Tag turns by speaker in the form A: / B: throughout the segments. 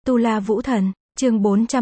A: Tu La Vũ Thần, chương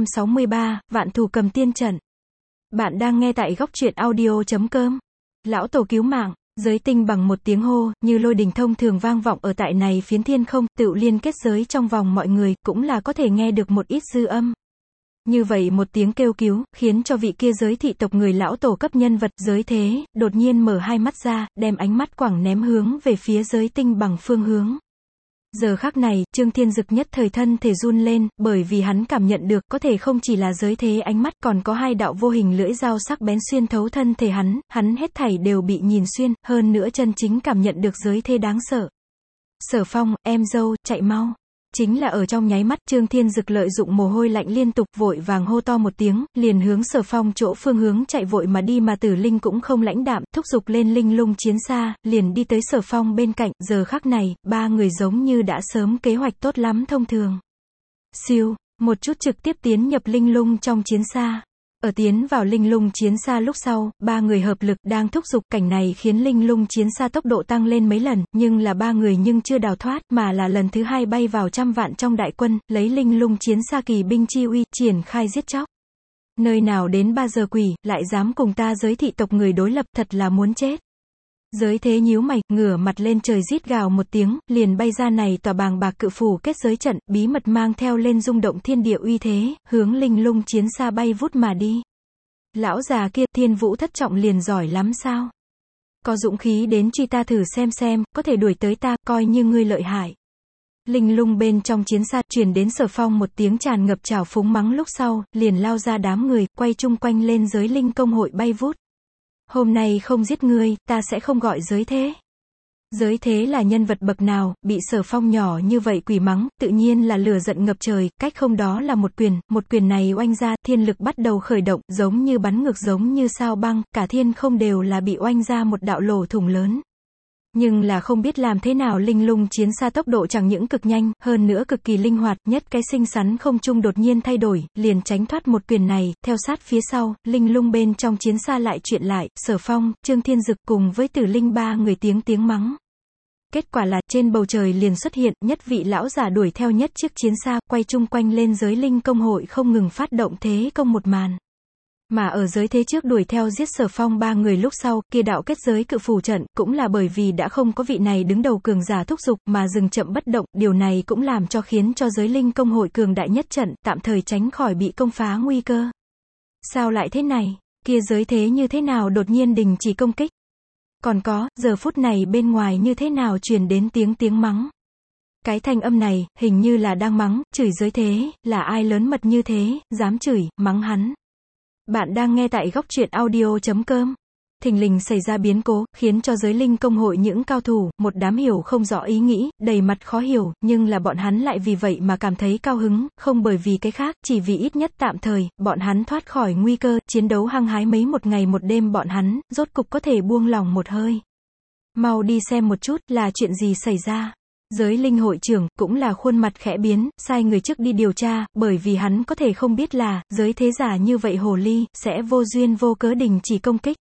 A: 463, Vạn Thù Cầm Tiên Trận. Bạn đang nghe tại góc truyện audio.com. Lão tổ cứu mạng, giới tinh bằng một tiếng hô, như lôi đình thông thường vang vọng ở tại này phiến thiên không, tự liên kết giới trong vòng mọi người, cũng là có thể nghe được một ít dư âm. Như vậy một tiếng kêu cứu, khiến cho vị kia giới thị tộc người lão tổ cấp nhân vật giới thế, đột nhiên mở hai mắt ra, đem ánh mắt quẳng ném hướng về phía giới tinh bằng phương hướng. Giờ khắc này, Trương Thiên Dực nhất thời thân thể run lên, bởi vì hắn cảm nhận được, có thể không chỉ là giới thế ánh mắt, còn có hai đạo vô hình lưỡi dao sắc bén xuyên thấu thân thể hắn hết thảy đều bị nhìn xuyên, hơn nữa chân chính cảm nhận được giới thế đáng sợ. Sở Phong, em dâu, chạy mau. Chính là ở trong nháy mắt, Trương Thiên Dực lợi dụng mồ hôi lạnh liên tục, vội vàng hô to một tiếng, liền hướng Sở Phong chỗ phương hướng chạy vội mà đi, mà Tử Linh cũng không lãnh đạm, thúc giục lên linh lung chiến xa, liền đi tới Sở Phong bên cạnh. Giờ khắc này, ba người giống như đã sớm kế hoạch tốt lắm thông thường. Siêu, một chút trực tiếp tiến nhập linh lung trong chiến xa. Ở tiến vào linh lung chiến xa lúc sau, ba người hợp lực đang thúc giục, cảnh này khiến linh lung chiến xa tốc độ tăng lên mấy lần, nhưng là ba người nhưng chưa đào thoát, mà là lần thứ hai bay vào trăm vạn trong đại quân, lấy linh lung chiến xa kỳ binh chi uy, triển khai giết chóc. Nơi nào đến ba giờ quỷ, lại dám cùng ta giới thị tộc người đối lập, thật là muốn chết. Giới thế nhíu mày, ngửa mặt lên trời rít gào một tiếng, liền bay ra này tòa bàng bạc cự phủ kết giới trận, bí mật mang theo lên rung động thiên địa uy thế, hướng linh lung chiến xa bay vút mà đi. Lão già kia, Thiên Vũ thất trọng liền giỏi lắm sao? Có dũng khí đến truy ta thử xem, có thể đuổi tới ta, coi như ngươi lợi hại. Linh lung bên trong chiến xa, truyền đến Sở Phong một tiếng tràn ngập trào phúng mắng lúc sau, liền lao ra đám người, quay chung quanh lên giới linh công hội bay vút. Hôm nay không giết ngươi, ta sẽ không gọi giới thế. Giới thế là nhân vật bậc nào, bị Sở Phong nhỏ như vậy quỷ mắng, tự nhiên là lửa giận ngập trời, cách không đó là một quyền này oanh ra, thiên lực bắt đầu khởi động, giống như bắn ngược giống như sao băng, cả thiên không đều là bị oanh ra một đạo lỗ thủng lớn. Nhưng là không biết làm thế nào linh lung chiến xa tốc độ chẳng những cực nhanh, hơn nữa cực kỳ linh hoạt, nhất cái xinh xắn không trung đột nhiên thay đổi, liền tránh thoát một quyền này, theo sát phía sau, linh lung bên trong chiến xa lại chuyện lại, Sở Phong, Trương Thiên Dực cùng với Tử Linh ba người tiếng mắng. Kết quả là, trên bầu trời liền xuất hiện, nhất vị lão giả đuổi theo nhất chiếc chiến xa, quay chung quanh lên giới linh công hội không ngừng phát động thế công một màn. Mà ở giới thế trước đuổi theo giết Sở Phong ba người lúc sau, kia đạo kết giới cự phủ trận, cũng là bởi vì đã không có vị này đứng đầu cường giả thúc giục, mà dừng chậm bất động, điều này cũng làm cho khiến cho giới linh công hội cường đại nhất trận, tạm thời tránh khỏi bị công phá nguy cơ. Sao lại thế này? Kia giới thế như thế nào đột nhiên đình chỉ công kích? Còn có, giờ phút này bên ngoài như thế nào truyền đến tiếng mắng? Cái thanh âm này, hình như là đang mắng, chửi giới thế, là ai lớn mật như thế, dám chửi, mắng hắn. Bạn đang nghe tại góc truyện audio.com. Thình lình xảy ra biến cố, khiến cho giới linh công hội những cao thủ, một đám hiểu không rõ ý nghĩ, đầy mặt khó hiểu, nhưng là bọn hắn lại vì vậy mà cảm thấy cao hứng, không bởi vì cái khác, chỉ vì ít nhất tạm thời, bọn hắn thoát khỏi nguy cơ, chiến đấu hăng hái mấy một ngày một đêm bọn hắn, rốt cục có thể buông lòng một hơi. Mau đi xem một chút, là chuyện gì xảy ra. Giới linh hội trưởng, cũng là khuôn mặt khẽ biến, sai người trước đi điều tra, bởi vì hắn có thể không biết là, giới thế giả như vậy hồ ly, sẽ vô duyên vô cớ đình chỉ công kích.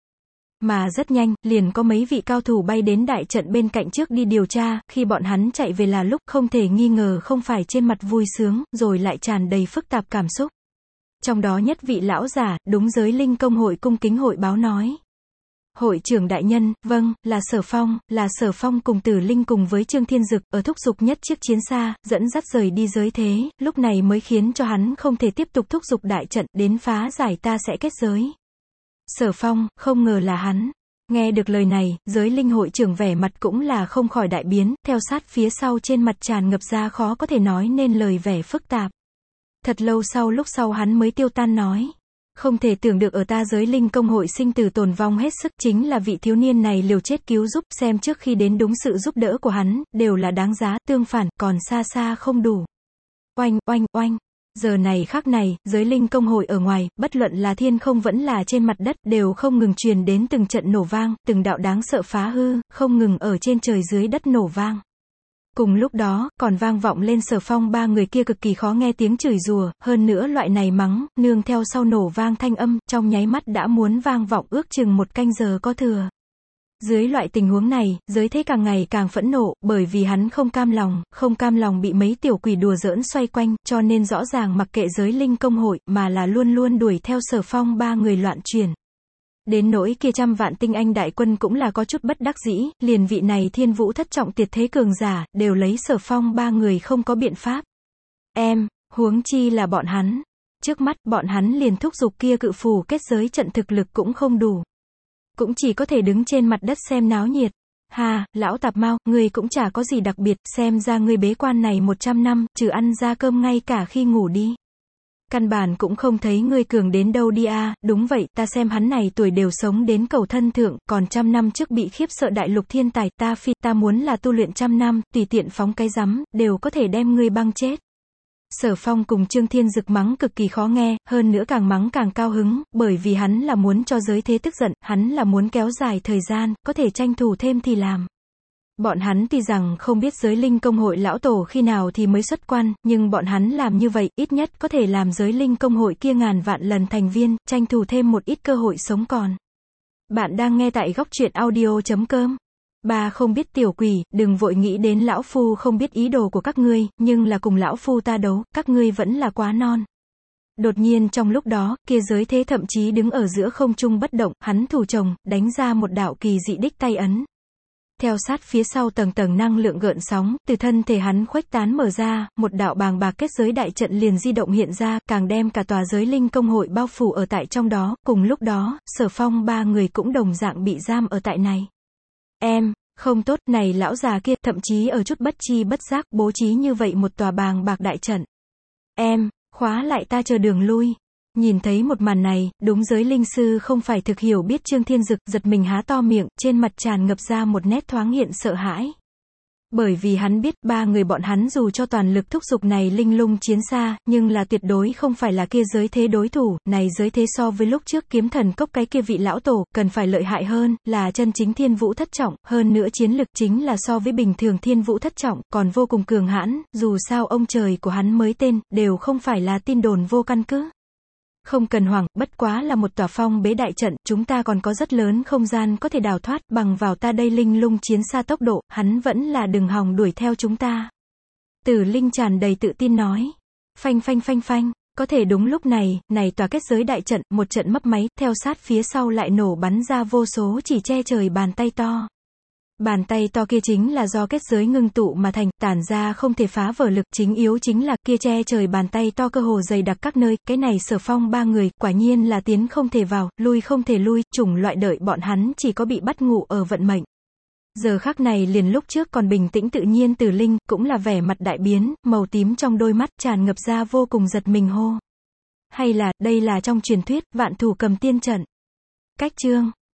A: Mà rất nhanh, liền có mấy vị cao thủ bay đến đại trận bên cạnh trước đi điều tra, khi bọn hắn chạy về là lúc không thể nghi ngờ không phải trên mặt vui sướng, rồi lại tràn đầy phức tạp cảm xúc. Trong đó nhất vị lão giả, đúng giới linh công hội cung kính hội báo nói. Hội trưởng đại nhân, vâng, là Sở Phong cùng Tử Linh cùng với Trương Thiên Dực, ở thúc giục nhất chiếc chiến xa, dẫn dắt rời đi giới thế, lúc này mới khiến cho hắn không thể tiếp tục thúc giục đại trận, đến phá giải ta sẽ kết giới. Sở Phong, không ngờ là hắn. Nghe được lời này, giới linh hội trưởng vẻ mặt cũng là không khỏi đại biến, theo sát phía sau trên mặt tràn ngập ra khó có thể nói nên lời vẻ phức tạp. Thật lâu sau lúc sau hắn mới tiêu tan nói. Không thể tưởng được ở ta giới linh công hội sinh tử tồn vong hết sức, chính là vị thiếu niên này liều chết cứu giúp, xem trước khi đến đúng sự giúp đỡ của hắn, đều là đáng giá, tương phản, còn xa xa không đủ. Oanh. Giờ này khắc này, giới linh công hội ở ngoài, bất luận là thiên không vẫn là trên mặt đất, đều không ngừng truyền đến từng trận nổ vang, từng đạo đáng sợ phá hư, không ngừng ở trên trời dưới đất nổ vang. Cùng lúc đó, còn vang vọng lên Sở Phong ba người kia cực kỳ khó nghe tiếng chửi rủa, hơn nữa loại này mắng, nương theo sau nổ vang thanh âm, trong nháy mắt đã muốn vang vọng ước chừng một canh giờ có thừa. Dưới loại tình huống này, giới thế càng ngày càng phẫn nộ, bởi vì hắn không cam lòng bị mấy tiểu quỷ đùa giỡn xoay quanh, cho nên rõ ràng mặc kệ giới linh công hội, mà là luôn luôn đuổi theo Sở Phong ba người loạn chuyển. Đến nỗi kia trăm vạn tinh anh đại quân cũng là có chút bất đắc dĩ, liền vị này thiên vũ thất trọng tuyệt thế cường giả, đều lấy Sở Phong ba người không có biện pháp. Huống chi là bọn hắn. Trước mắt, bọn hắn liền thúc giục kia cự phù kết giới trận thực lực cũng không đủ. Cũng chỉ có thể đứng trên mặt đất xem náo nhiệt. Hà, lão tạp mau, ngươi cũng chả có gì đặc biệt, xem ra ngươi bế quan này 100 năm, trừ ăn ra cơm ngay cả khi ngủ đi. Căn bản cũng không thấy ngươi cường đến đâu đi a. Đúng vậy, ta xem hắn này tuổi đều sống đến cầu thân thượng, còn 100 năm trước bị khiếp sợ đại lục thiên tài, ta muốn là tu luyện 100 năm, tùy tiện phóng cái rắm, đều có thể đem ngươi băng chết. Sở Phong cùng Trương Thiên Dực mắng cực kỳ khó nghe, hơn nữa càng mắng càng cao hứng, bởi vì hắn là muốn cho giới thế tức giận, hắn là muốn kéo dài thời gian, có thể tranh thủ thêm thì làm. Bọn hắn tuy rằng không biết giới linh công hội lão tổ khi nào thì mới xuất quan, nhưng bọn hắn làm như vậy, ít nhất có thể làm giới linh công hội kia ngàn vạn lần thành viên, tranh thủ thêm một ít cơ hội sống còn. Bạn đang nghe tại góc truyện audio.com. Ba không biết tiểu quỷ, đừng vội nghĩ đến lão phu không biết ý đồ của các ngươi, nhưng là cùng lão phu ta đấu, các ngươi vẫn là quá non. Đột nhiên trong lúc đó, kia giới thế thậm chí đứng ở giữa không trung bất động, hắn thủ chồng, đánh ra một đạo kỳ dị đích tay ấn. Theo sát phía sau tầng tầng năng lượng gợn sóng, từ thân thể hắn khuếch tán mở ra, một đạo bàng bạc kết giới đại trận liền di động hiện ra, càng đem cả tòa giới linh công hội bao phủ ở tại trong đó, cùng lúc đó, Sở Phong ba người cũng đồng dạng bị giam ở tại này. Không tốt, này lão già kia, thậm chí ở chút bất chi bất giác, bố trí như vậy một tòa bàng bạc đại trận. Khóa lại ta chờ đường lui. Nhìn thấy một màn này, đúng giới linh sư không phải thực hiểu biết Trương Thiên Dực, giật mình há to miệng, trên mặt tràn ngập ra một nét thoáng hiện sợ hãi. Bởi vì hắn biết, ba người bọn hắn dù cho toàn lực thúc giục này linh lung chiến xa, nhưng là tuyệt đối không phải là kia giới thế đối thủ, này giới thế so với lúc trước kiếm thần cốc cái kia vị lão tổ, cần phải lợi hại hơn, là chân chính thiên vũ thất trọng, hơn nữa chiến lực chính là so với bình thường thiên vũ thất trọng, còn vô cùng cường hãn, dù sao ông trời của hắn mới tên, đều không phải là tin đồn vô căn cứ. Không cần hoảng, bất quá là một tòa phong bế đại trận, chúng ta còn có rất lớn không gian có thể đào thoát, bằng vào ta đây linh lung chiến xa tốc độ, hắn vẫn là đừng hòng đuổi theo chúng ta. Tử Linh tràn đầy tự tin nói. Phanh, có thể đúng lúc này, này tòa kết giới đại trận, một trận mấp máy, theo sát phía sau lại nổ bắn ra vô số chỉ che trời bàn tay to. Bàn tay to kia chính là do kết giới ngưng tụ mà thành, tản ra không thể phá vỡ lực, chính yếu chính là kia che trời bàn tay to cơ hồ dày đặc các nơi, cái này Sở Phong ba người, quả nhiên là tiến không thể vào, lui không thể lui, chủng loại đợi bọn hắn chỉ có bị bắt ngủ ở vận mệnh. Giờ khắc này liền lúc trước còn bình tĩnh tự nhiên Tử Linh, cũng là vẻ mặt đại biến, màu tím trong đôi mắt tràn ngập ra vô cùng giật mình hô. Hay là, đây là trong truyền thuyết, vạn thủ cầm tiên trận. Cách chương